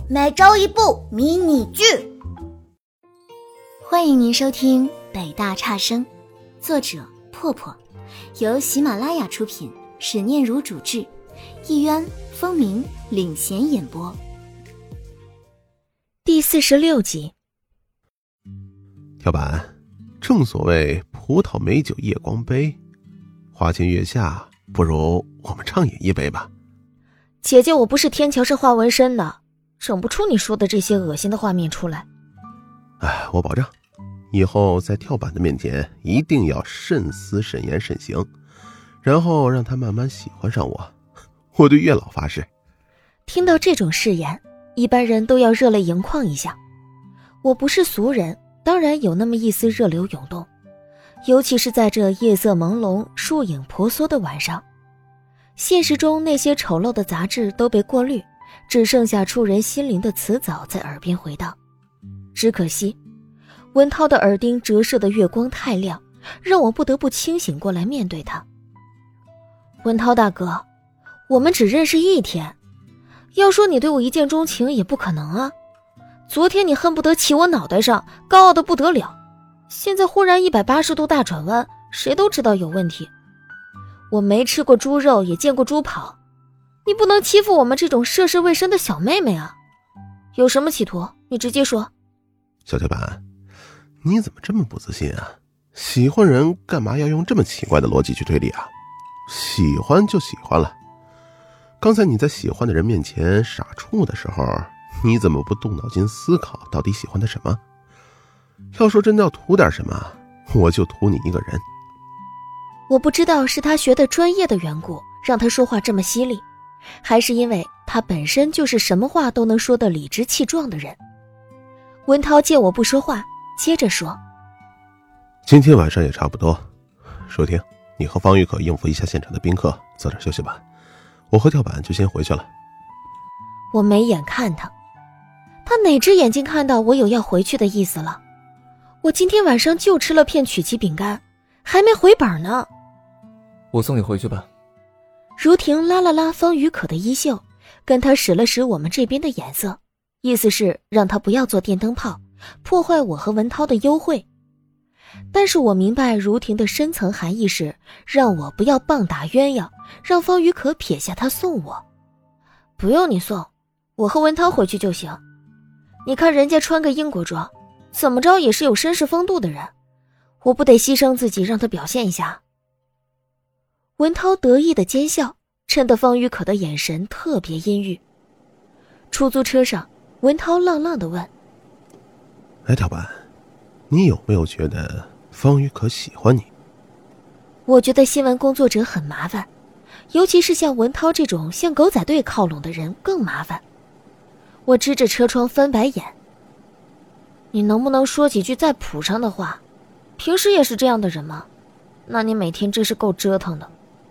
每周一部迷你剧。 欢迎您收听北大差生，作者破破，由喜马拉雅出品，史念如主制，易渊、风鸣领衔演播。第46集。 跳板，正所谓葡萄美酒夜光杯，花前月下，不如我们畅饮一杯吧。 姐姐，我不是天桥上画纹身的，整不出你说的这些恶心的画面出来。 我保证以后在跳板的面前一定要慎思慎言慎行，然后让他慢慢喜欢上我。我对月老发誓。 听到这种誓言，一般人都要热泪盈眶一下。我不是俗人，当然有那么一丝热流涌动，尤其是在这夜色朦胧、树影婆娑的晚上。现实中那些丑陋的杂质都被过滤，只剩下触人心灵的词藻在耳边回荡。只可惜文涛的耳钉折射的月光太亮，让我不得不清醒过来面对他。文涛大哥，我们只认识一天，要说你对我一见钟情也不可能啊。昨天你恨不得骑我脑袋上，高傲的不得了，现在忽然180度大转弯，谁都知道有问题。我没吃过猪肉，也见过猪跑，你不能欺负我们这种涉世未深的小妹妹啊！有什么企图，你直接说。 小跳板，你怎么这么不自信啊？喜欢人干嘛要用这么奇怪的逻辑去推理啊？喜欢就喜欢了。刚才你在喜欢的人面前傻处的时候，你怎么不动脑筋思考到底喜欢他什么？要说真的要图点什么，我就图你一个人。 我不知道是他学的专业的缘故让他说话这么犀利，还是因为他本身就是什么话都能说得理直气壮的人。文涛见我不说话，接着说， 今天晚上也差不多，舒婷，你和方玉可应付一下现场的宾客，早点休息吧。我和跳板就先回去了。 我没眼看他哪只眼睛看到我有要回去的意思了？我今天晚上就吃了片曲奇饼干，还没回本呢。 我送你回去吧。 如婷拉了拉方宇可的衣袖，跟他使了使我们这边的眼色，意思是让他不要做电灯泡，破坏我和文涛的幽会。但是我明白如婷的深层含义是让我不要棒打鸳鸯，让方宇可撇下他送我。不用你送，我和文涛回去就行。你看人家穿个英国装，怎么着也是有绅士风度的人，我不得牺牲自己让他表现一下。文涛得意的奸笑，衬得方玉可的眼神特别阴郁。出租车上，文涛浪浪地问， 跳板，你有没有觉得方玉可喜欢你？ 我觉得新闻工作者很麻烦，尤其是像文涛这种向狗仔队靠拢的人更麻烦。我支着车窗翻白眼，你能不能说几句再谱上的话？平时也是这样的人吗？那你每天真是够折腾的。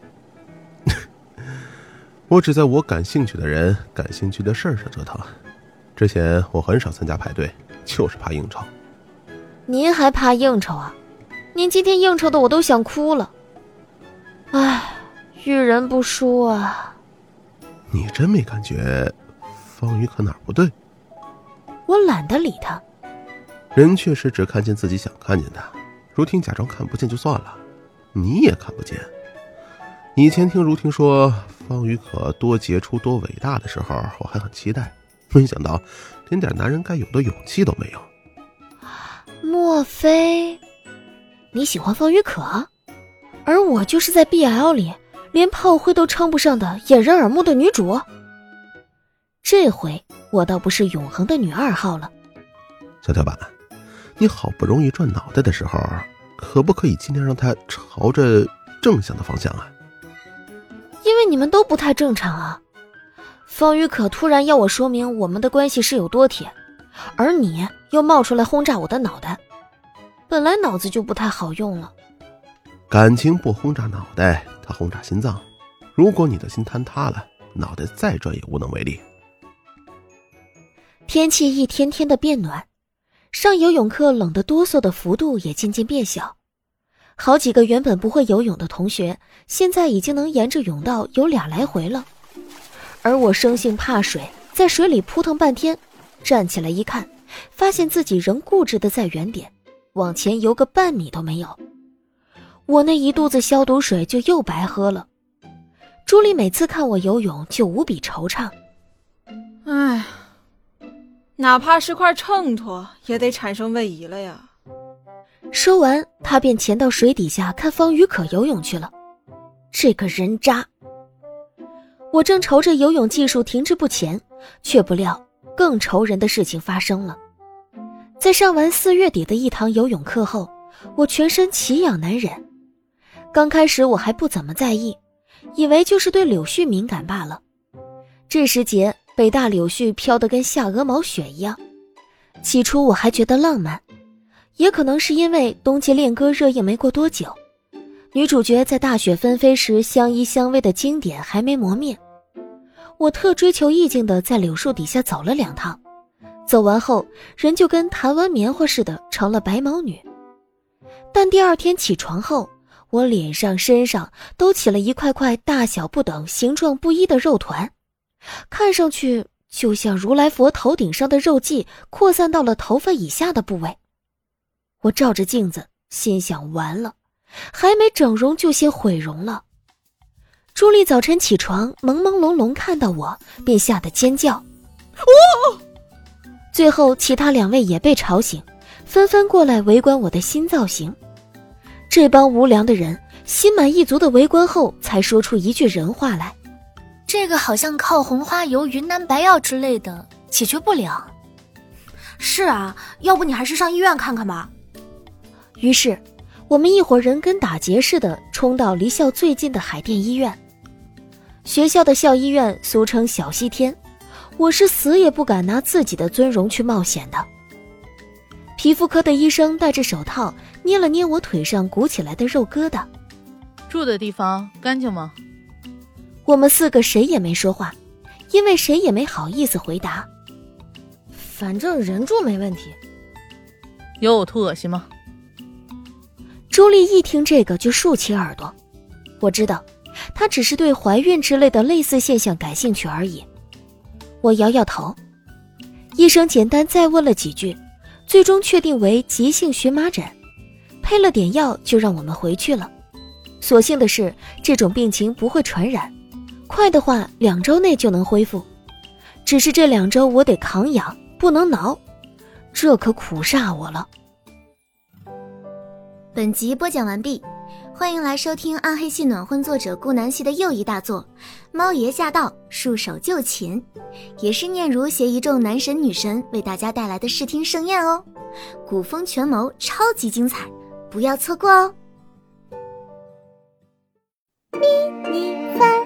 我只在我感兴趣的人、感兴趣的事儿上折腾。之前我很少参加派对，就是怕应酬。 您还怕应酬啊？您今天应酬的我都想哭了。唉，遇人不淑啊。 你真没感觉方宇可哪儿不对？ 我懒得理他。 人确实只看见自己想看见的，如婷假装看不见就算了，你也看不见。以前听如婷说方宇可多杰出多伟大的时候，我还很期待，没想到连点男人该有的勇气都没有。 莫非你喜欢方宇可？而我就是在 BL 里连炮灰都称不上的掩人耳目的女主？这回我倒不是永恒的女二号了。 小跳板，你好不容易转脑袋的时候，可不可以尽量让它朝着正向的方向啊？ 因为你们都不太正常啊。方宇可突然要我说明我们的关系是有多铁，而你又冒出来轰炸我的脑袋，本来脑子就不太好用了。 感情不轰炸脑袋，它轰炸心脏。如果你的心坍塌了，脑袋再转也无能为力。 天气一天天的变暖，上游泳课冷得哆嗦的幅度也渐渐变小。好几个原本不会游泳的同学，现在已经能沿着泳道游2来回了。而我生性怕水，在水里扑腾半天， 站起来一看，发现自己仍固执地在原点，往前游个半米都没有。我那一肚子消毒水就又白喝了。朱莉每次看我游泳就无比惆怅。 唉，哪怕是块秤砣也得产生位移了呀。 说完，她便潜到水底下看方宇可游泳去了。这个人渣！我正愁着游泳技术停滞不前，却不料更愁人的事情发生了。在上完4月底的一堂游泳课后，我全身奇痒难忍。刚开始我还不怎么在意，以为就是对柳絮敏感罢了。这时节，北大柳絮飘得跟下鹅毛雪一样。起初我还觉得浪漫，也可能是因为冬季恋歌热映没过多久，女主角在大雪纷飞时相依相偎的经典还没磨灭。我特追求意境的在柳树底下走了2趟，走完后人就跟弹完棉花似的成了白毛女。但第2天起床后，我脸上身上都起了一块块大小不等形状不一的肉团，看上去就像如来佛头顶上的肉髻扩散到了头发以下的部位。我照着镜子心想，完了，还没整容就先毁容了。朱莉早晨起床朦朦胧胧看到我便吓得尖叫，最后其他2位也被吵醒，纷纷过来围观我的新造型。这帮无良的人心满意足的围观后才说出一句人话来， 这个好像靠红花油、云南白药之类的解决不了。 是啊，要不你还是上医院看看吧。 于是我们一伙人跟打劫似的冲到离校最近的海淀医院。学校的校医院俗称小西天，我是死也不敢拿自己的尊荣去冒险的。皮肤科的医生戴着手套捏了捏我腿上鼓起来的肉疙瘩。 住的地方干净吗？ 我们4个谁也没说话，因为谁也没好意思回答。 反正人住没问题。 有呕吐恶心吗？ 朱莉一听这个就竖起耳朵，我知道她只是对怀孕之类的类似现象感兴趣而已。我摇摇头。医生简单再问了几句，最终确定为急性荨麻疹，配了点药就让我们回去了。所幸的是这种病情不会传染，快的话2周内就能恢复。只是这2周我得扛养，不能挠，这可苦煞我了。 本集播讲完毕，欢迎来收听暗黑系暖婚作者顾南希的又一大作《猫爷驾到，束手就擒》，也是念如携一众男神女神为大家带来的视听盛宴哦，古风权谋超级精彩，不要错过哦。迷你番